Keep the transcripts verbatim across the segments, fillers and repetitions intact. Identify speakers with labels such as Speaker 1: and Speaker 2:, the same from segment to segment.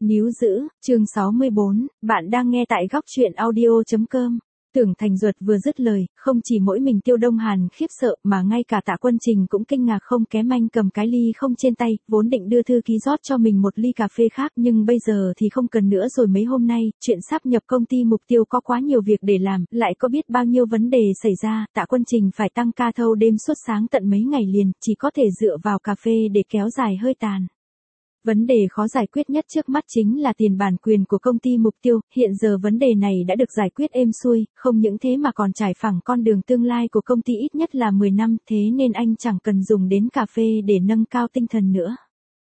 Speaker 1: Níu giữ, chương sáu mươi bốn, bạn đang nghe tại góc truyện audio chấm com. Tưởng Thành Duật vừa dứt lời, không chỉ mỗi mình Tiêu Đông Hàn khiếp sợ mà ngay cả Tạ Quân Trình cũng kinh ngạc không kém. Anh cầm cái ly không trên tay, vốn định đưa thư ký rót cho mình một ly cà phê khác nhưng bây giờ thì không cần nữa rồi. Mấy hôm nay, chuyện sáp nhập công ty Mục Tiêu có quá nhiều việc để làm, lại có biết bao nhiêu vấn đề xảy ra. Tạ Quân Trình phải tăng ca thâu đêm suốt sáng tận mấy ngày liền, chỉ có thể dựa vào cà phê để kéo dài hơi tàn. Vấn đề khó giải quyết nhất trước mắt chính là tiền bản quyền của công ty Mục Tiêu, hiện giờ vấn đề này đã được giải quyết êm xuôi, không những thế mà còn trải phẳng con đường tương lai của công ty ít nhất là mười năm, thế nên anh chẳng cần dùng đến cà phê để nâng cao tinh thần nữa.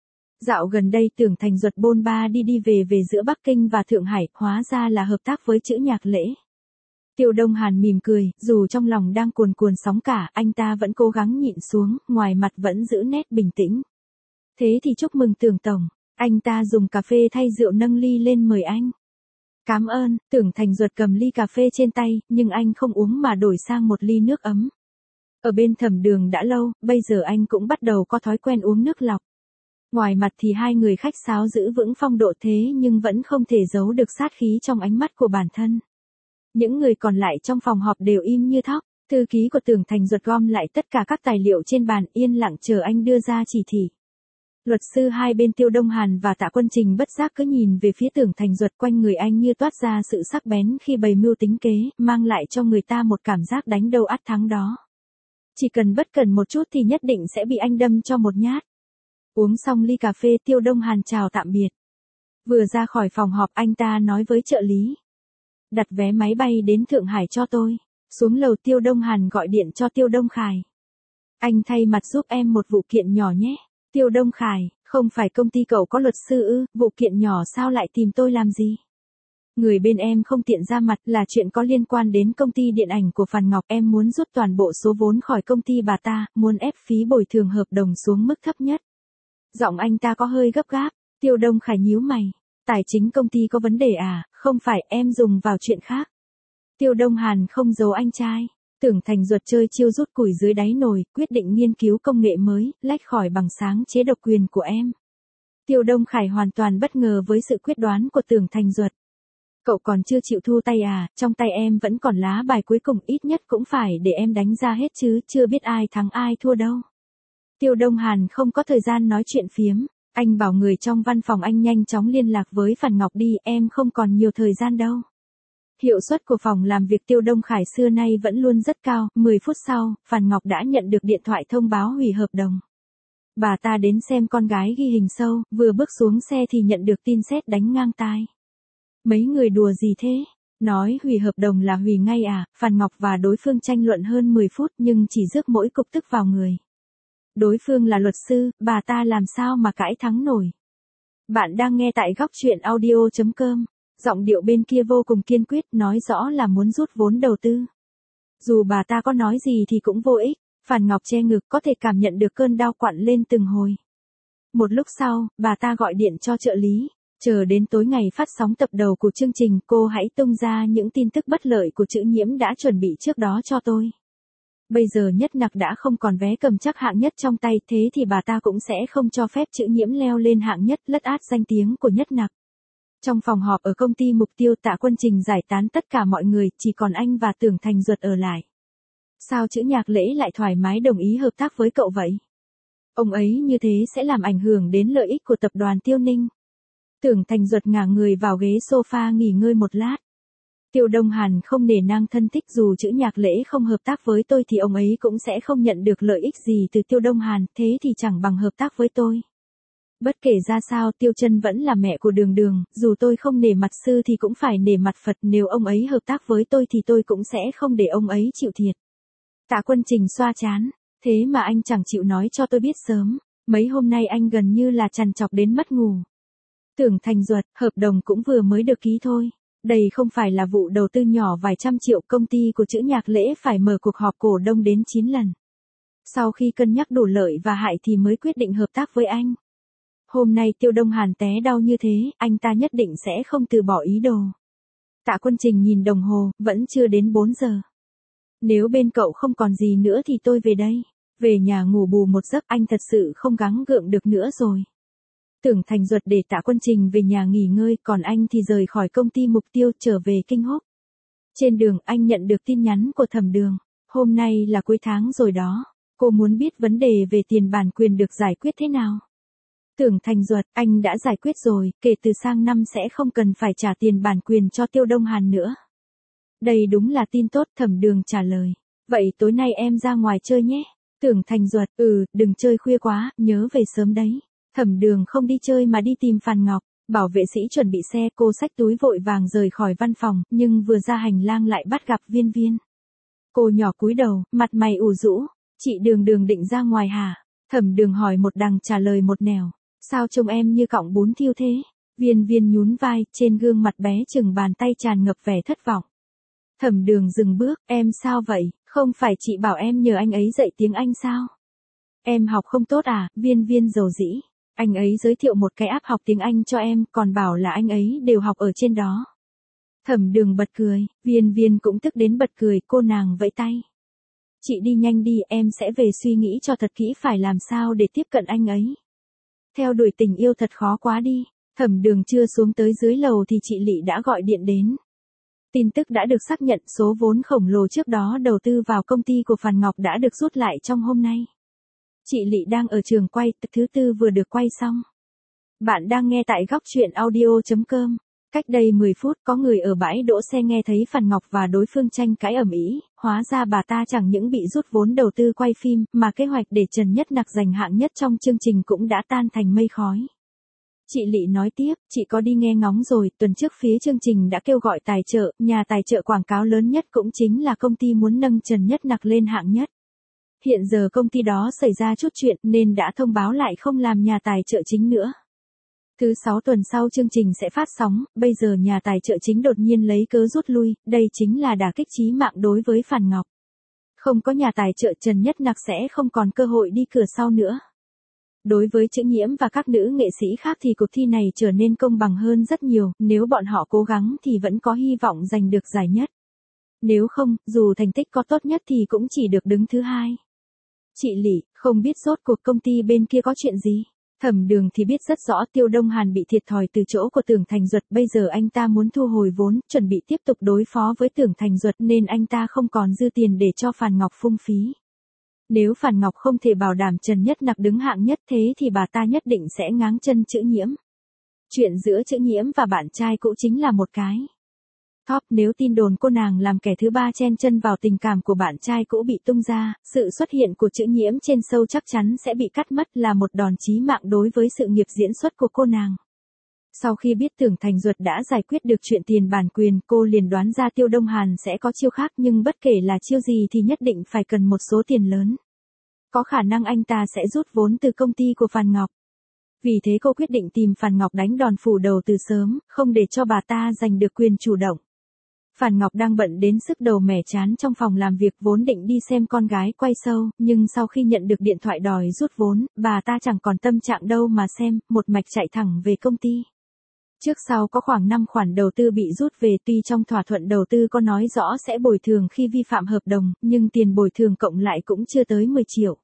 Speaker 1: Dạo gần đây Tưởng Thành Duật bôn ba đi đi về về giữa Bắc Kinh và Thượng Hải, hóa ra là hợp tác với Chữ Nhạc Lễ. Tiêu Đông Hàn mỉm cười, dù trong lòng đang cuồn cuồn sóng cả, anh ta vẫn cố gắng nhịn xuống, ngoài mặt vẫn giữ nét bình tĩnh. Thế thì chúc mừng Tưởng tổng, anh ta dùng cà phê thay rượu nâng ly lên mời anh. Cám ơn, Tưởng Thành Duật cầm ly cà phê trên tay, nhưng anh không uống mà đổi sang một ly nước ấm. Ở bên Thẩm Đường đã lâu, bây giờ anh cũng bắt đầu có thói quen uống nước lọc. Ngoài mặt thì hai người khách sáo giữ vững phong độ thế nhưng vẫn không thể giấu được sát khí trong ánh mắt của bản thân. Những người còn lại trong phòng họp đều im như thóc. Thư ký của Tưởng Thành Duật gom lại tất cả các tài liệu trên bàn, yên lặng chờ anh đưa ra chỉ thị. Luật sư hai bên Tiêu Đông Hàn và Tạ Quân Trình bất giác cứ nhìn về phía Tưởng Thành Duật, quanh người anh như toát ra sự sắc bén khi bày mưu tính kế, mang lại cho người ta một cảm giác đánh đâu ắt thắng đó. Chỉ cần bất cẩn một chút thì nhất định sẽ bị anh đâm cho một nhát. Uống xong ly cà phê, Tiêu Đông Hàn chào tạm biệt. Vừa ra khỏi phòng họp anh ta nói với trợ lý. Đặt vé máy bay đến Thượng Hải cho tôi. Xuống lầu Tiêu Đông Hàn gọi điện cho Tiêu Đông Khải. Anh thay mặt giúp em một vụ kiện nhỏ nhé. Tiêu Đông Khải, không phải công ty cậu có luật sư ư, vụ kiện nhỏ sao lại tìm tôi làm gì? Người bên em không tiện ra mặt, là chuyện có liên quan đến công ty điện ảnh của Phan Ngọc, em muốn rút toàn bộ số vốn khỏi công ty bà ta, muốn ép phí bồi thường hợp đồng xuống mức thấp nhất. Giọng anh ta có hơi gấp gáp, Tiêu Đông Khải nhíu mày, tài chính công ty có vấn đề à, không phải, em dùng vào chuyện khác. Tiêu Đông Hàn không giấu anh trai. Tưởng Thành Duật chơi chiêu rút củi dưới đáy nồi, quyết định nghiên cứu công nghệ mới, lách khỏi bằng sáng chế độc quyền của em. Tiêu Đông Khải hoàn toàn bất ngờ với sự quyết đoán của Tưởng Thành Duật. Cậu còn chưa chịu thu tay à, trong tay em vẫn còn lá bài cuối cùng, ít nhất cũng phải để em đánh ra hết chứ, chưa biết ai thắng ai thua đâu. Tiêu Đông Hàn không có thời gian nói chuyện phiếm, anh bảo người trong văn phòng anh nhanh chóng liên lạc với Phan Ngọc đi, em không còn nhiều thời gian đâu. Hiệu suất của phòng làm việc Tiêu Đông Khải xưa nay vẫn luôn rất cao, mười phút sau, Phan Ngọc đã nhận được điện thoại thông báo hủy hợp đồng. Bà ta đến xem con gái ghi hình sâu, vừa bước xuống xe thì nhận được tin sét đánh ngang tai. Mấy người đùa gì thế? Nói hủy hợp đồng là hủy ngay à? Phan Ngọc và đối phương tranh luận hơn mười phút nhưng chỉ rước mỗi cục tức vào người. Đối phương là luật sư, bà ta làm sao mà cãi thắng nổi. Bạn đang nghe tại góc truyện audio chấm com. Giọng điệu bên kia vô cùng kiên quyết, nói rõ là muốn rút vốn đầu tư. Dù bà ta có nói gì thì cũng vô ích, Phan Ngọc che ngực có thể cảm nhận được cơn đau quặn lên từng hồi. Một lúc sau, bà ta gọi điện cho trợ lý, chờ đến tối ngày phát sóng tập đầu của chương trình, cô hãy tung ra những tin tức bất lợi của Chữ Nhiễm đã chuẩn bị trước đó cho tôi. Bây giờ Nhất Nặc đã không còn vé cầm chắc hạng nhất trong tay, thế thì bà ta cũng sẽ không cho phép Chữ Nhiễm leo lên hạng nhất, lất át danh tiếng của Nhất Nặc. Trong phòng họp ở công ty Mục Tiêu, Tạ Quân Trình giải tán tất cả mọi người, chỉ còn anh và Tưởng Thành Duật ở lại. Sao Chữ Nhạc Lễ lại thoải mái đồng ý hợp tác với cậu vậy? Ông ấy như thế sẽ làm ảnh hưởng đến lợi ích của tập đoàn Tiêu Ninh. Tưởng Thành Duật ngả người vào ghế sofa nghỉ ngơi một lát. Tiêu Đông Hàn không nể nang thân thích, dù Chữ Nhạc Lễ không hợp tác với tôi thì ông ấy cũng sẽ không nhận được lợi ích gì từ Tiêu Đông Hàn, thế thì chẳng bằng hợp tác với tôi. Bất kể ra sao, Tiêu Chân vẫn là mẹ của Đường Đường, dù tôi không nể mặt sư thì cũng phải nể mặt Phật, nếu ông ấy hợp tác với tôi thì tôi cũng sẽ không để ông ấy chịu thiệt. Tạ Quân Trình xoa trán, thế mà anh chẳng chịu nói cho tôi biết sớm, mấy hôm nay anh gần như là trằn trọc đến mất ngủ. Tưởng Thành Duật, hợp đồng cũng vừa mới được ký thôi. Đây không phải là vụ đầu tư nhỏ vài trăm triệu, công ty của Chữ Nhạc Lễ phải mở cuộc họp cổ đông đến chín lần. Sau khi cân nhắc đủ lợi và hại thì mới quyết định hợp tác với anh. Hôm nay Tiêu Đông Hàn té đau như thế, anh ta nhất định sẽ không từ bỏ ý đồ. Tạ Quân Trình nhìn đồng hồ, vẫn chưa đến bốn giờ. Nếu bên cậu không còn gì nữa thì tôi về đây. Về nhà ngủ bù một giấc, anh thật sự không gắng gượng được nữa rồi. Tưởng Thành Duật để Tạ Quân Trình về nhà nghỉ ngơi, còn anh thì rời khỏi công ty Mục Tiêu trở về Kinh Húc. Trên đường anh nhận được tin nhắn của Thẩm Đường. Hôm nay là cuối tháng rồi đó. Cô muốn biết vấn đề về tiền bản quyền được giải quyết thế nào. Tưởng Thành Duật, anh đã giải quyết rồi, kể từ sang năm sẽ không cần phải trả tiền bản quyền cho Tiêu Đông Hàn nữa. Đây đúng là tin tốt, Thẩm Đường trả lời. Vậy tối nay em ra ngoài chơi nhé. Tưởng Thành Duật, ừ, đừng chơi khuya quá, nhớ về sớm đấy. Thẩm Đường không đi chơi mà đi tìm Phàn Ngọc. Bảo vệ sĩ chuẩn bị xe, cô xách túi vội vàng rời khỏi văn phòng, nhưng vừa ra hành lang lại bắt gặp Viên Viên. Cô nhỏ cúi đầu, mặt mày ủ rũ. Chị Đường Đường định ra ngoài hả? Thẩm Đường hỏi một đằng trả lời một nẻo. Sao trông em như cọng bún thiêu thế? Viên Viên nhún vai, trên gương mặt bé chừng bàn tay tràn ngập vẻ thất vọng. Thẩm Đường dừng bước, em sao vậy? Không phải chị bảo em nhờ anh ấy dạy tiếng Anh sao? Em học không tốt à? Viên Viên dầu dĩ. Anh ấy giới thiệu một cái app học tiếng Anh cho em, còn bảo là anh ấy đều học ở trên đó. Thẩm Đường bật cười, Viên Viên cũng tức đến bật cười, cô nàng vẫy tay. Chị đi nhanh đi, em sẽ về suy nghĩ cho thật kỹ phải làm sao để tiếp cận anh ấy. Theo đuổi tình yêu thật khó quá đi. Thẩm Đường chưa xuống tới dưới lầu thì chị Lị đã gọi điện đến. Tin tức đã được xác nhận, số vốn khổng lồ trước đó đầu tư vào công ty của Phàn Ngọc đã được rút lại trong hôm nay. Chị Lị đang ở trường quay, thứ tư vừa được quay xong. Bạn đang nghe tại góc truyện audio chấm com. Cách đây mười phút có người ở bãi đỗ xe nghe thấy Phàn Ngọc và đối phương tranh cãi ầm ĩ, hóa ra bà ta chẳng những bị rút vốn đầu tư quay phim, mà kế hoạch để Trần Nhất Nặc giành hạng nhất trong chương trình cũng đã tan thành mây khói. Chị Lị nói tiếp, chị có đi nghe ngóng rồi, tuần trước phía chương trình đã kêu gọi tài trợ, nhà tài trợ quảng cáo lớn nhất cũng chính là công ty muốn nâng Trần Nhất Nặc lên hạng nhất. Hiện giờ công ty đó xảy ra chút chuyện nên đã thông báo lại không làm nhà tài trợ chính nữa. Thứ sáu tuần sau chương trình sẽ phát sóng, bây giờ nhà tài trợ chính đột nhiên lấy cớ rút lui, đây chính là đả kích chí mạng đối với Phàn Ngọc. Không có nhà tài trợ, Trần Nhất Nặc sẽ không còn cơ hội đi cửa sau nữa. Đối với Chữ Nhiễm và các nữ nghệ sĩ khác thì cuộc thi này trở nên công bằng hơn rất nhiều, nếu bọn họ cố gắng thì vẫn có hy vọng giành được giải nhất. Nếu không, dù thành tích có tốt nhất thì cũng chỉ được đứng thứ hai. Chị Lị, không biết rốt cuộc công ty bên kia có chuyện gì? Thẩm Đường thì biết rất rõ Tiêu Đông Hàn bị thiệt thòi từ chỗ của Tưởng Thành Duật, bây giờ anh ta muốn thu hồi vốn, chuẩn bị tiếp tục đối phó với Tưởng Thành Duật nên anh ta không còn dư tiền để cho Phàn Ngọc phung phí. Nếu Phàn Ngọc không thể bảo đảm Trần Nhất Nặc đứng hạng nhất thế thì bà ta nhất định sẽ ngáng chân Chữ Nhiễm. Chuyện giữa Chữ Nhiễm và bạn trai cũ chính là một cái top, nếu tin đồn cô nàng làm kẻ thứ ba chen chân vào tình cảm của bạn trai cũ bị tung ra, sự xuất hiện của Chữ Nhiễm trên show chắc chắn sẽ bị cắt mất, là một đòn chí mạng đối với sự nghiệp diễn xuất của cô nàng. Sau khi biết Tưởng Thành Duật đã giải quyết được chuyện tiền bản quyền, cô liền đoán ra Tiêu Đông Hàn sẽ có chiêu khác, nhưng bất kể là chiêu gì thì nhất định phải cần một số tiền lớn. Có khả năng anh ta sẽ rút vốn từ công ty của Phàn Ngọc. Vì thế cô quyết định tìm Phàn Ngọc đánh đòn phủ đầu từ sớm, không để cho bà ta giành được quyền chủ động. Phàn Ngọc đang bận đến sức đầu mẻ trán trong phòng làm việc, vốn định đi xem con gái quay show, nhưng sau khi nhận được điện thoại đòi rút vốn, bà ta chẳng còn tâm trạng đâu mà xem, một mạch chạy thẳng về công ty. Trước sau có khoảng năm khoản đầu tư bị rút về, tuy trong thỏa thuận đầu tư có nói rõ sẽ bồi thường khi vi phạm hợp đồng, nhưng tiền bồi thường cộng lại cũng chưa tới mười triệu.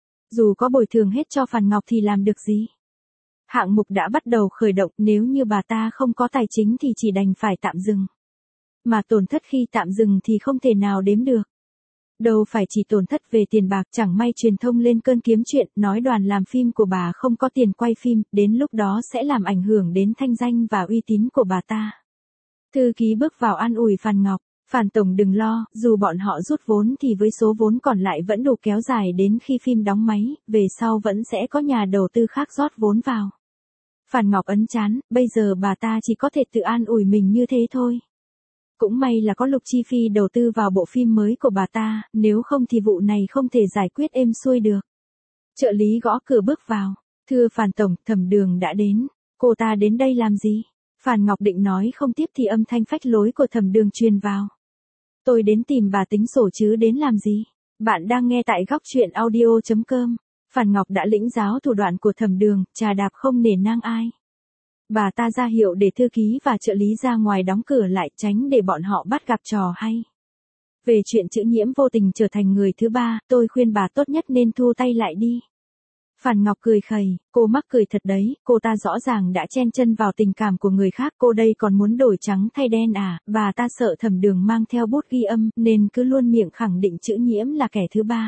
Speaker 1: Dù có bồi thường hết cho Phàn Ngọc thì làm được gì? Hạng mục đã bắt đầu khởi động, nếu như bà ta không có tài chính thì chỉ đành phải tạm dừng. Mà tổn thất khi tạm dừng thì không thể nào đếm được. Đâu phải chỉ tổn thất về tiền bạc, chẳng may truyền thông lên cơn kiếm chuyện, nói đoàn làm phim của bà không có tiền quay phim, đến lúc đó sẽ làm ảnh hưởng đến thanh danh và uy tín của bà ta. Thư ký bước vào an ủi Phàn Ngọc, Phàn tổng đừng lo, dù bọn họ rút vốn thì với số vốn còn lại vẫn đủ kéo dài đến khi phim đóng máy, về sau vẫn sẽ có nhà đầu tư khác rót vốn vào. Phàn Ngọc ấn chán, bây giờ bà ta chỉ có thể tự an ủi mình như thế thôi. Cũng may là có Lục Chi Phi đầu tư vào bộ phim mới của bà ta, nếu không thì vụ này không thể giải quyết êm xuôi được. Trợ lý gõ cửa bước vào, thưa Phàn tổng, Thẩm Đường đã đến. Cô ta đến đây làm gì? Phàn Ngọc định nói không tiếp thì âm thanh phách lối của Thẩm Đường truyền vào. Tôi đến tìm bà tính sổ chứ đến làm gì? Bạn đang nghe tại góc truyện audio chấm com. Phàn Ngọc đã lĩnh giáo thủ đoạn của Thẩm Đường, trà đạp không nể nang ai. Bà ta ra hiệu để thư ký và trợ lý ra ngoài đóng cửa lại, tránh để bọn họ bắt gặp trò hay. Về chuyện Chữ Nhiễm vô tình trở thành người thứ ba, tôi khuyên bà tốt nhất nên thu tay lại đi. Phàn Ngọc cười khẩy, cô mắc cười thật đấy, cô ta rõ ràng đã chen chân vào tình cảm của người khác, cô đây còn muốn đổi trắng thay đen à, bà ta sợ Thẩm Đường mang theo bút ghi âm, nên cứ luôn miệng khẳng định Chữ Nhiễm là kẻ thứ ba.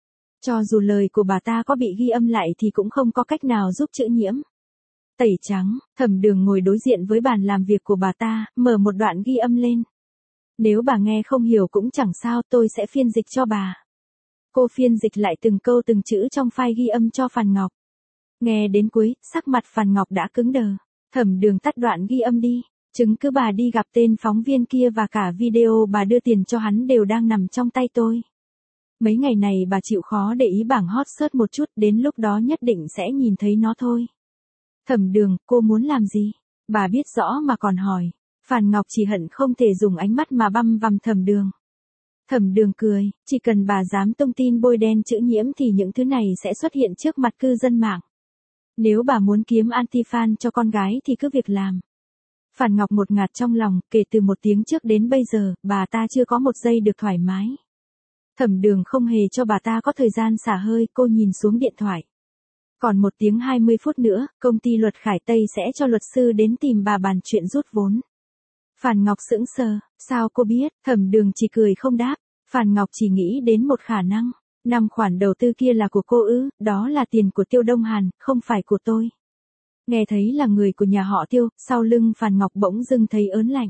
Speaker 1: Cho dù lời của bà ta có bị ghi âm lại thì cũng không có cách nào giúp Chữ Nhiễm tẩy trắng. Thẩm Đường ngồi đối diện với bàn làm việc của bà ta, mở một đoạn ghi âm lên. Nếu bà nghe không hiểu cũng chẳng sao, tôi sẽ phiên dịch cho bà. Cô phiên dịch lại từng câu từng chữ trong file ghi âm cho Phàn Ngọc. Nghe đến cuối, sắc mặt Phàn Ngọc đã cứng đờ. Thẩm Đường tắt đoạn ghi âm đi. Chứng cứ bà đi gặp tên phóng viên kia và cả video bà đưa tiền cho hắn đều đang nằm trong tay tôi. Mấy ngày này bà chịu khó để ý bảng hot search một chút, đến lúc đó nhất định sẽ nhìn thấy nó thôi. Thẩm Đường, cô muốn làm gì? Bà biết rõ mà còn hỏi. Phàn Ngọc chỉ hận không thể dùng ánh mắt mà băm vằm Thẩm Đường. Thẩm Đường cười, chỉ cần bà dám tung tin bôi đen Chữ Nhiễm thì những thứ này sẽ xuất hiện trước mặt cư dân mạng. Nếu bà muốn kiếm anti-fan cho con gái thì cứ việc làm. Phàn Ngọc một ngạt trong lòng, kể từ một tiếng trước đến bây giờ, bà ta chưa có một giây được thoải mái. Thẩm Đường không hề cho bà ta có thời gian xả hơi, cô nhìn xuống điện thoại. Còn một tiếng hai mươi phút nữa, công ty luật Khải Tây sẽ cho luật sư đến tìm bà bàn chuyện rút vốn. Phàn Ngọc sững sờ, sao cô biết? Thẩm Đường chỉ cười không đáp. Phàn Ngọc chỉ nghĩ đến một khả năng. Năm khoản đầu tư kia là của cô ư, đó là tiền của Tiêu Đông Hàn, không phải của tôi. Nghe thấy là người của nhà họ Tiêu, sau lưng Phàn Ngọc bỗng dưng thấy ớn lạnh.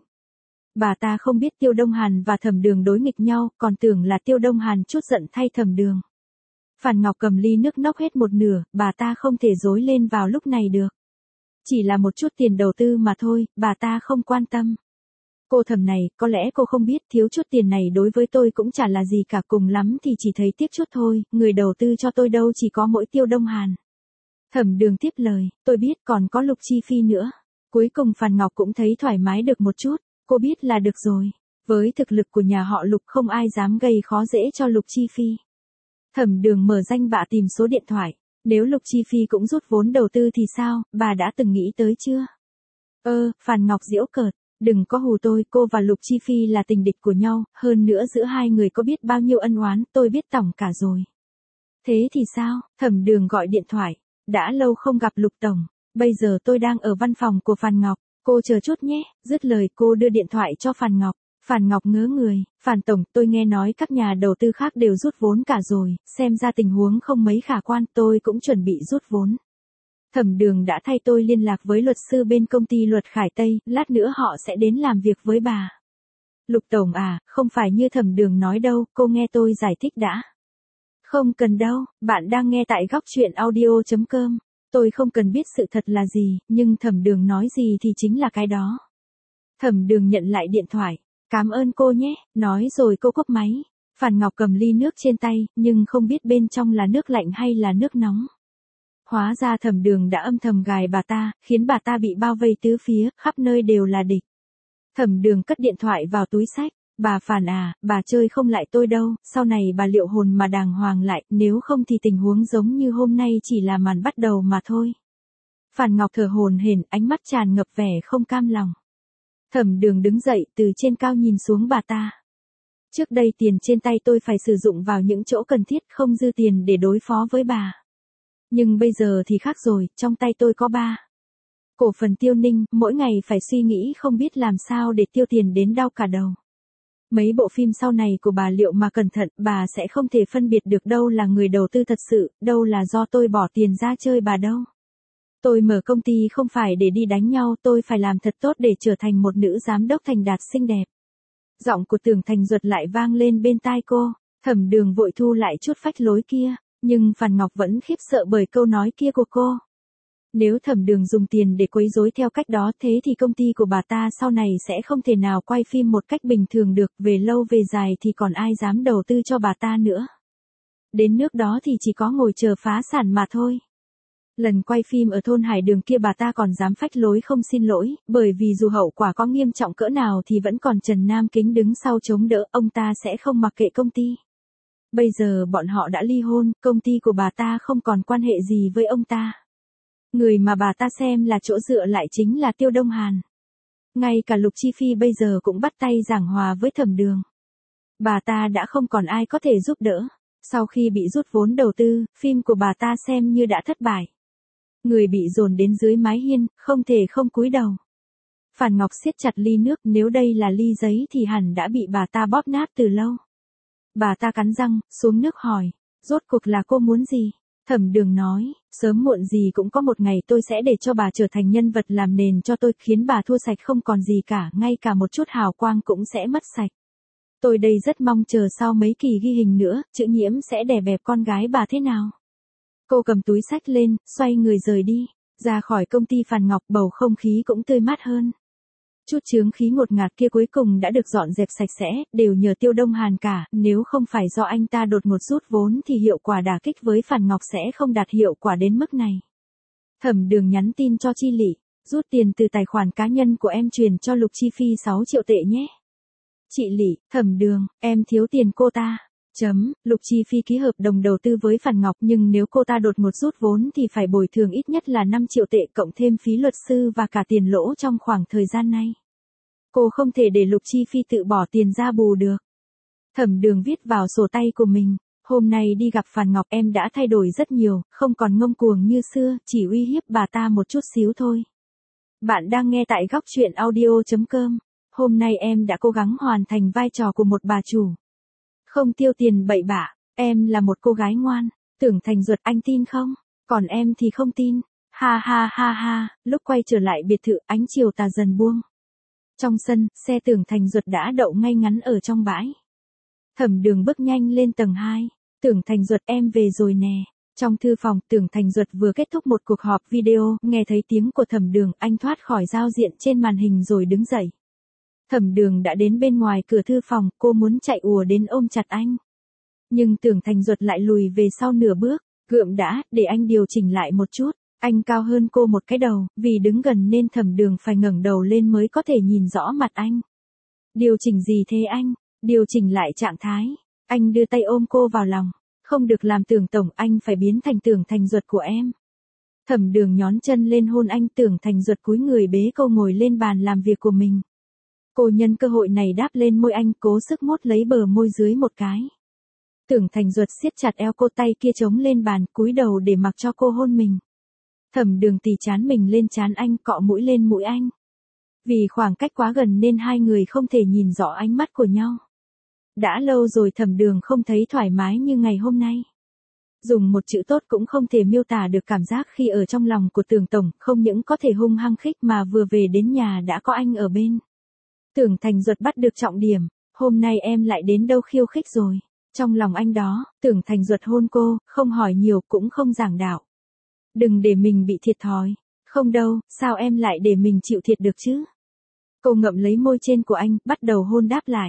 Speaker 1: Bà ta không biết Tiêu Đông Hàn và Thẩm Đường đối nghịch nhau, còn tưởng là Tiêu Đông Hàn chút giận thay Thẩm Đường. Phàn Ngọc cầm ly nước nốc hết một nửa, bà ta không thể dối lên vào lúc này được. Chỉ là một chút tiền đầu tư mà thôi, bà ta không quan tâm. Cô Thẩm này, có lẽ cô không biết, thiếu chút tiền này đối với tôi cũng chả là gì cả, cùng lắm thì chỉ thấy tiếc chút thôi, người đầu tư cho tôi đâu chỉ có mỗi Tiêu Đông Hàn. Thẩm Đường tiếp lời, tôi biết còn có Lục Chi Phi nữa. Cuối cùng Phàn Ngọc cũng thấy thoải mái được một chút, cô biết là được rồi. Với thực lực của nhà họ Lục không ai dám gây khó dễ cho Lục Chi Phi. Thẩm Đường mở danh bạ tìm số điện thoại, nếu Lục Chi Phi cũng rút vốn đầu tư thì sao, bà đã từng nghĩ tới chưa? Ơ, Phàn Ngọc giễu cợt. Đừng có hù tôi, cô và Lục Chi Phi là tình địch của nhau, hơn nữa giữa hai người có biết bao nhiêu ân oán, tôi biết tổng cả rồi. Thế thì sao? Thẩm Đường gọi điện thoại, đã lâu không gặp Lục Tổng, bây giờ tôi đang ở văn phòng của Phàn Ngọc, cô chờ chút nhé, dứt lời cô đưa điện thoại cho Phàn Ngọc. Phàn Ngọc ngớ người, Phàn Tổng, tôi nghe nói các nhà đầu tư khác đều rút vốn cả rồi, xem ra tình huống không mấy khả quan, tôi cũng chuẩn bị rút vốn. Thẩm Đường đã thay tôi liên lạc với luật sư bên công ty luật Khải Tây, lát nữa họ sẽ đến làm việc với bà. Lục Tổng à, không phải như Thẩm Đường nói đâu, cô nghe tôi giải thích đã. Không cần đâu, bạn đang nghe tại góc truyện audio chấm com. Tôi không cần biết sự thật là gì, nhưng Thẩm Đường nói gì thì chính là cái đó. Thẩm Đường nhận lại điện thoại. Cảm ơn cô nhé, nói rồi cô cúp máy. Phàn Ngọc cầm ly nước trên tay, nhưng không biết bên trong là nước lạnh hay là nước nóng. Hóa ra Thẩm Đường đã âm thầm gài bà ta, khiến bà ta bị bao vây tứ phía, khắp nơi đều là địch. Thẩm Đường cất điện thoại vào túi xách. Bà Phàn à, bà chơi không lại tôi đâu, sau này bà liệu hồn mà đàng hoàng lại, nếu không thì tình huống giống như hôm nay chỉ là màn bắt đầu mà thôi. Phàn Ngọc thở hổn hển, ánh mắt tràn ngập vẻ không cam lòng. Thẩm Đường đứng dậy từ trên cao nhìn xuống bà ta. Trước đây tiền trên tay tôi phải sử dụng vào những chỗ cần thiết, không dư tiền để đối phó với bà. Nhưng bây giờ thì khác rồi, trong tay tôi có ba cổ phần Tiêu Ninh, mỗi ngày phải suy nghĩ không biết làm sao để tiêu tiền đến đau cả đầu. Mấy bộ phim sau này của bà liệu mà cẩn thận, bà sẽ không thể phân biệt được đâu là người đầu tư thật sự, đâu là do tôi bỏ tiền ra chơi bà đâu. Tôi mở công ty không phải để đi đánh nhau, tôi phải làm thật tốt để trở thành một nữ giám đốc thành đạt xinh đẹp. Giọng của Tưởng Thành Duật lại vang lên bên tai cô. Thẩm Đường vội thu lại chút phách lối kia, nhưng Phàn Ngọc vẫn khiếp sợ bởi câu nói kia của cô. Nếu Thẩm Đường dùng tiền để quấy rối theo cách đó, thế thì công ty của bà ta sau này sẽ không thể nào quay phim một cách bình thường được, về lâu về dài thì còn ai dám đầu tư cho bà ta nữa. Đến nước đó thì chỉ có ngồi chờ phá sản mà thôi. Lần quay phim ở thôn Hải Đường kia bà ta còn dám phách lối không xin lỗi, bởi vì dù hậu quả có nghiêm trọng cỡ nào thì vẫn còn Trần Nam Kính đứng sau chống đỡ, ông ta sẽ không mặc kệ công ty. Bây giờ bọn họ đã ly hôn, công ty của bà ta không còn quan hệ gì với ông ta. Người mà bà ta xem là chỗ dựa lại chính là Tiêu Đông Hàn. Ngay cả Lục Chi Phi bây giờ cũng bắt tay giảng hòa với Thẩm Đường. Bà ta đã không còn ai có thể giúp đỡ. Sau khi bị rút vốn đầu tư, phim của bà ta xem như đã thất bại. Người bị dồn đến dưới mái hiên, không thể không cúi đầu. Phàn Ngọc siết chặt ly nước, nếu đây là ly giấy thì hẳn đã bị bà ta bóp nát từ lâu. Bà ta cắn răng, xuống nước hỏi, rốt cuộc là cô muốn gì? Thẩm Đường nói, sớm muộn gì cũng có một ngày tôi sẽ để cho bà trở thành nhân vật làm nền cho tôi, khiến bà thua sạch không còn gì cả, ngay cả một chút hào quang cũng sẽ mất sạch. Tôi đây rất mong chờ sau mấy kỳ ghi hình nữa, Chữ Nhiễm sẽ đè bẹp con gái bà thế nào. Cô cầm túi xách lên, xoay người rời đi, ra khỏi công ty Phàn Ngọc, bầu không khí cũng tươi mát hơn. Chút chướng khí ngột ngạt kia cuối cùng đã được dọn dẹp sạch sẽ, đều nhờ Tiêu Đông Hàn cả, nếu không phải do anh ta đột ngột rút vốn thì hiệu quả đả kích với Phàn Ngọc sẽ không đạt hiệu quả đến mức này. Thẩm Đường nhắn tin cho Chi Lị, rút tiền từ tài khoản cá nhân của em chuyển cho Lục Chi Phi sáu triệu tệ nhé. Chị Lị, Thẩm Đường, em thiếu tiền cô ta. Chấm, Lục Chi Phi ký hợp đồng đầu tư với Phàn Ngọc, nhưng nếu cô ta đột ngột rút vốn thì phải bồi thường ít nhất là năm triệu tệ cộng thêm phí luật sư và cả tiền lỗ trong khoảng thời gian này. Cô không thể để Lục Chi Phi tự bỏ tiền ra bù được. Thẩm Đường viết vào sổ tay của mình, hôm nay đi gặp Phàn Ngọc em đã thay đổi rất nhiều, không còn ngông cuồng như xưa, chỉ uy hiếp bà ta một chút xíu thôi. Bạn đang nghe tại góc truyện audio chấm com. Hôm nay em đã cố gắng hoàn thành vai trò của một bà chủ. Không tiêu tiền bậy bạ, em là một cô gái ngoan, Tưởng Thành Duật anh tin không? Còn em thì không tin. Ha ha ha ha, lúc quay trở lại biệt thự ánh chiều tà dần buông. Trong sân, xe Tưởng Thành Duật đã đậu ngay ngắn ở trong bãi. Thẩm Đường bước nhanh lên tầng hai. Tưởng Thành Duật em về rồi nè. Trong thư phòng, Tưởng Thành Duật vừa kết thúc một cuộc họp video, nghe thấy tiếng của Thẩm Đường, anh thoát khỏi giao diện trên màn hình rồi đứng dậy. Thẩm Đường đã đến bên ngoài cửa thư phòng, cô muốn chạy ùa đến ôm chặt anh. Nhưng Tưởng Thành Duật lại lùi về sau nửa bước, gượng đã, để anh điều chỉnh lại một chút. Anh cao hơn cô một cái đầu, vì đứng gần nên Thẩm Đường phải ngẩng đầu lên mới có thể nhìn rõ mặt anh. Điều chỉnh gì thế anh? Điều chỉnh lại trạng thái. Anh đưa tay ôm cô vào lòng. Không được làm Tưởng tổng, anh phải biến thành Tưởng Thành Duật của em. Thẩm Đường nhón chân lên hôn anh, Tưởng Thành Duật cúi người bế cô ngồi lên bàn làm việc của mình. Cô nhân cơ hội này đáp lên môi anh, cố sức mốt lấy bờ môi dưới một cái. Tưởng Thành Duật siết chặt eo cô, tay kia chống lên bàn, cúi đầu để mặc cho cô hôn mình. Thẩm Đường tì chán mình lên trán anh, cọ mũi lên mũi anh. Vì khoảng cách quá gần nên hai người không thể nhìn rõ ánh mắt của nhau. Đã lâu rồi Thẩm Đường không thấy thoải mái như ngày hôm nay. Dùng một chữ tốt cũng không thể miêu tả được cảm giác khi ở trong lòng của Tưởng tổng, không những có thể hung hăng khích mà vừa về đến nhà đã có anh ở bên. Tưởng Thành Duật bắt được trọng điểm, hôm nay em lại đến đâu khiêu khích rồi. Trong lòng anh đó, Tưởng Thành Duật hôn cô, không hỏi nhiều cũng không giảng đạo. Đừng để mình bị thiệt thòi. Không đâu, sao em lại để mình chịu thiệt được chứ? Cô ngậm lấy môi trên của anh, bắt đầu hôn đáp lại.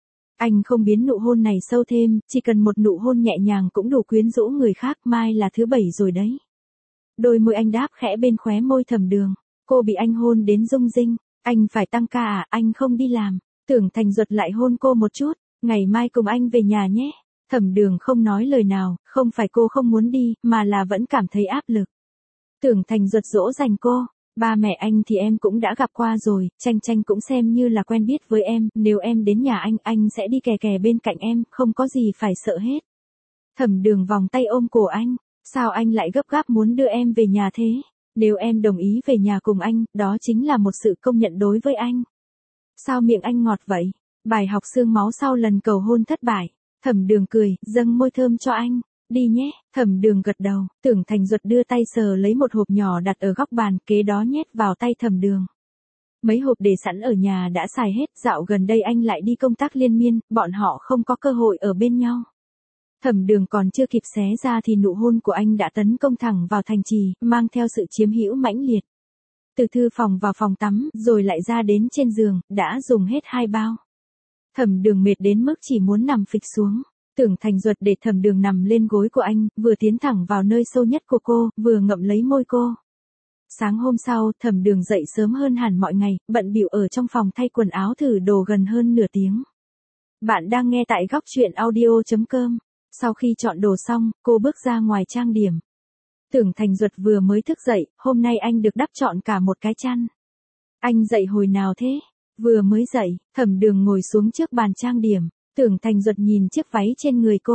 Speaker 1: Anh không biến nụ hôn này sâu thêm, chỉ cần một nụ hôn nhẹ nhàng cũng đủ quyến rũ người khác, mai là thứ bảy rồi đấy. Đôi môi anh đáp khẽ bên khóe môi Thẩm Đường, cô bị anh hôn đến rung rinh. Anh phải tăng ca à, anh không đi làm. Tưởng Thành Duật lại hôn cô một chút, ngày mai cùng anh về nhà nhé. Thẩm Đường không nói lời nào, không phải cô không muốn đi, mà là vẫn cảm thấy áp lực. Tưởng Thành Duật dỗ dành cô, ba mẹ anh thì em cũng đã gặp qua rồi, Tranh Tranh cũng xem như là quen biết với em, nếu em đến nhà anh, anh sẽ đi kè kè bên cạnh em, không có gì phải sợ hết. Thẩm Đường vòng tay ôm cổ anh, sao anh lại gấp gáp muốn đưa em về nhà thế? Nếu em đồng ý về nhà cùng anh, đó chính là một sự công nhận đối với anh. Sao miệng anh ngọt vậy? Bài học xương máu sau lần cầu hôn thất bại. Thẩm Đường cười, dâng môi thơm cho anh. Đi nhé. Thẩm Đường gật đầu, Tưởng Thành Duật đưa tay sờ lấy một hộp nhỏ đặt ở góc bàn, kế đó nhét vào tay Thẩm Đường. Mấy hộp để sẵn ở nhà đã xài hết, dạo gần đây anh lại đi công tác liên miên, bọn họ không có cơ hội ở bên nhau. Thẩm Đường còn chưa kịp xé ra thì nụ hôn của anh đã tấn công thẳng vào thành trì, mang theo sự chiếm hữu mãnh liệt. Từ thư phòng vào phòng tắm, rồi lại ra đến trên giường, đã dùng hết hai bao. Thẩm Đường mệt đến mức chỉ muốn nằm phịch xuống. Tưởng Thành Duật để Thẩm Đường nằm lên gối của anh, vừa tiến thẳng vào nơi sâu nhất của cô, vừa ngậm lấy môi cô. Sáng hôm sau, Thẩm Đường dậy sớm hơn hẳn mọi ngày, bận bịu ở trong phòng thay quần áo thử đồ gần hơn nửa tiếng. Bạn đang nghe tại góc truyện audio chấm com. Sau khi chọn đồ xong, cô bước ra ngoài trang điểm. Tưởng Thành Duật vừa mới thức dậy, hôm nay anh được đắp trọn cả một cái chăn. Anh dậy hồi nào thế? Vừa mới dậy, Thẩm Đường ngồi xuống trước bàn trang điểm. Tưởng Thành Duật nhìn chiếc váy trên người cô.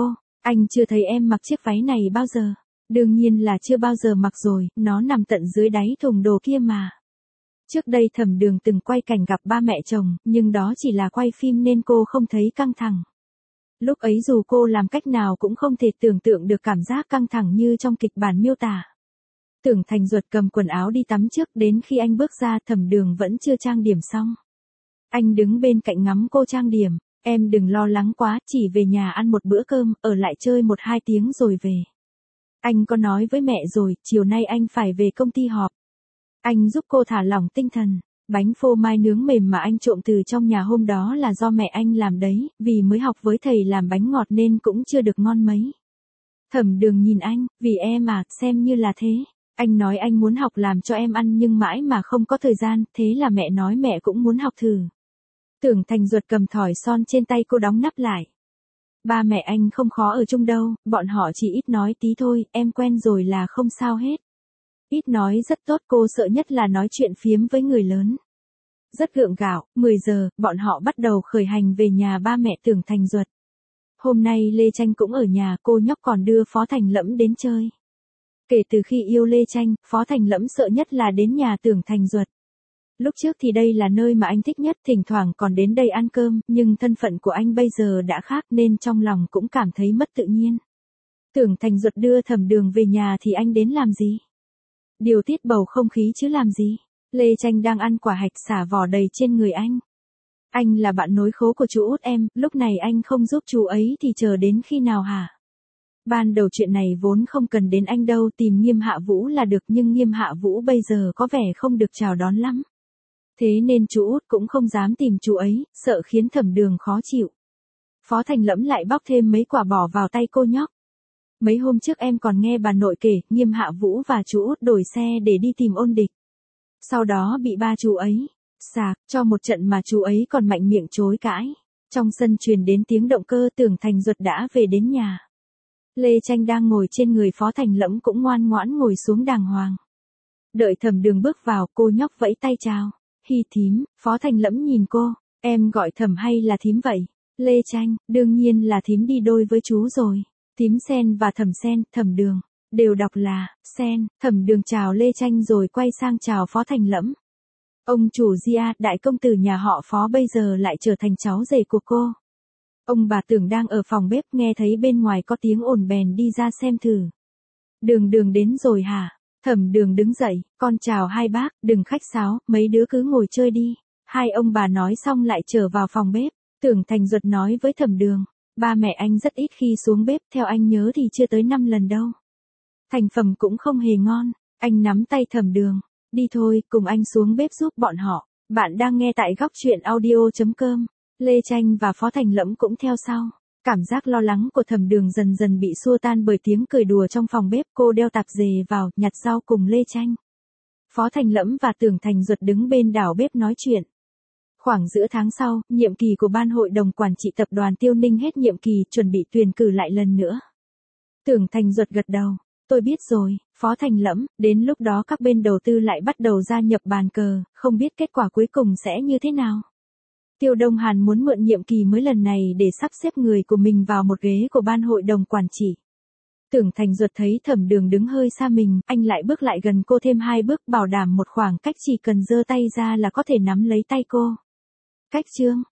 Speaker 1: Anh chưa thấy em mặc chiếc váy này bao giờ. Đương nhiên là chưa bao giờ mặc rồi, nó nằm tận dưới đáy thùng đồ kia mà. Trước đây Thẩm Đường từng quay cảnh gặp ba mẹ chồng, nhưng đó chỉ là quay phim nên cô không thấy căng thẳng. Lúc ấy dù cô làm cách nào cũng không thể tưởng tượng được cảm giác căng thẳng như trong kịch bản miêu tả. Tưởng Thành Duật cầm quần áo đi tắm trước, đến khi anh bước ra Thẩm Đường vẫn chưa trang điểm xong. Anh đứng bên cạnh ngắm cô trang điểm, em đừng lo lắng quá, chỉ về nhà ăn một bữa cơm, ở lại chơi một hai tiếng rồi về. Anh có nói với mẹ rồi, chiều nay anh phải về công ty họp. Anh giúp cô thả lỏng tinh thần, bánh phô mai nướng mềm mà anh trộm từ trong nhà hôm đó là do mẹ anh làm đấy, vì mới học với thầy làm bánh ngọt nên cũng chưa được ngon mấy. Thẩm Đường nhìn anh, vì em à, xem như là thế. Anh nói anh muốn học làm cho em ăn nhưng mãi mà không có thời gian, thế là mẹ nói mẹ cũng muốn học thử. Tưởng Thành Duật cầm thỏi son trên tay cô đóng nắp lại. Ba mẹ anh không khó ở chung đâu, bọn họ chỉ ít nói tí thôi, em quen rồi là không sao hết. Ít nói rất tốt, cô sợ nhất là nói chuyện phiếm với người lớn. Rất gượng gạo, mười giờ, bọn họ bắt đầu khởi hành về nhà ba mẹ Tưởng Thành Duật. Hôm nay Lê Tranh cũng ở nhà, cô nhóc còn đưa Phó Thành Lẫm đến chơi. Kể từ khi yêu Lê Tranh, Phó Thành Lẫm sợ nhất là đến nhà Tưởng Thành Duật. Lúc trước thì đây là nơi mà anh thích nhất, thỉnh thoảng còn đến đây ăn cơm, nhưng thân phận của anh bây giờ đã khác nên trong lòng cũng cảm thấy mất tự nhiên. Tưởng Thành Duật đưa Thẩm Đường về nhà thì anh đến làm gì? Điều tiết bầu không khí chứ làm gì? Lê Tranh đang ăn quả hạch xả vỏ đầy trên người anh. Anh là bạn nối khố của chú út em, lúc này anh không giúp chú ấy thì chờ đến khi nào hả? Ban đầu chuyện này vốn không cần đến anh đâu, tìm Nghiêm Hạ Vũ là được, nhưng Nghiêm Hạ Vũ bây giờ có vẻ không được chào đón lắm. Thế nên chú út cũng không dám tìm chú ấy, sợ khiến Thẩm Đường khó chịu. Phó Thành Lẫm lại bóc thêm mấy quả bỏ vào tay cô nhóc. Mấy hôm trước em còn nghe bà nội kể, Nghiêm Hạ Vũ và chú út đổi xe để đi tìm ôn địch. Sau đó bị ba chú ấy sạc cho một trận mà chú ấy còn mạnh miệng chối cãi. Trong sân truyền đến tiếng động cơ, Tưởng Thành Duật đã về đến nhà. Lê Tranh đang ngồi trên người Phó Thành Lẫm cũng ngoan ngoãn ngồi xuống đàng hoàng. Đợi Thẩm Đường bước vào, cô nhóc vẫy tay chào. Hi thím. Phó Thành Lẫm nhìn cô, em gọi thẩm hay là thím vậy? Lê Tranh, đương nhiên là thím đi đôi với chú rồi. Thím Sen và Thẩm Sen, Thẩm Đường, đều đọc là Sen. Thẩm Đường chào Lê Tranh rồi quay sang chào Phó Thành Lẫm. Ông chủ Gia, đại công tử nhà họ Phó bây giờ lại trở thành cháu rể của cô. Ông bà Tưởng đang ở phòng bếp, nghe thấy bên ngoài có tiếng ồn bèn đi ra xem thử. Đường Đường đến rồi hả? Thẩm Đường đứng dậy, con chào hai bác, đừng khách sáo, mấy đứa cứ ngồi chơi đi. Hai ông bà nói xong lại trở vào phòng bếp. Tưởng Thành Duật nói với Thẩm Đường, ba mẹ anh rất ít khi xuống bếp, theo anh nhớ thì chưa tới năm lần đâu. Thành phẩm cũng không hề ngon. Anh nắm tay Thẩm Đường, đi thôi, cùng anh xuống bếp giúp bọn họ. Bạn đang nghe tại góc truyện audio chấm com. Lê Tranh và Phó Thành Lẫm cũng theo sau. Cảm giác lo lắng của Thẩm Đường dần dần bị xua tan bởi tiếng cười đùa trong phòng bếp, cô đeo tạp dề vào, nhặt rau cùng Lê Tranh. Phó Thành Lẫm và Tưởng Thành Duật đứng bên đảo bếp nói chuyện. Khoảng giữa tháng sau, nhiệm kỳ của Ban Hội đồng Quản trị Tập đoàn Tiêu Ninh hết nhiệm kỳ, chuẩn bị tuyển cử lại lần nữa. Tưởng Thành Duật gật đầu. Tôi biết rồi, Phó Thành Lẫm, đến lúc đó các bên đầu tư lại bắt đầu gia nhập bàn cờ, không biết kết quả cuối cùng sẽ như thế nào. Tiêu Đông Hàn muốn mượn nhiệm kỳ mới lần này để sắp xếp người của mình vào một ghế của Ban Hội đồng Quản trị. Tưởng Thành Duật thấy Thẩm Đường đứng hơi xa mình, anh lại bước lại gần cô thêm hai bước, bảo đảm một khoảng cách chỉ cần giơ tay ra là có thể nắm lấy tay cô. Cách chương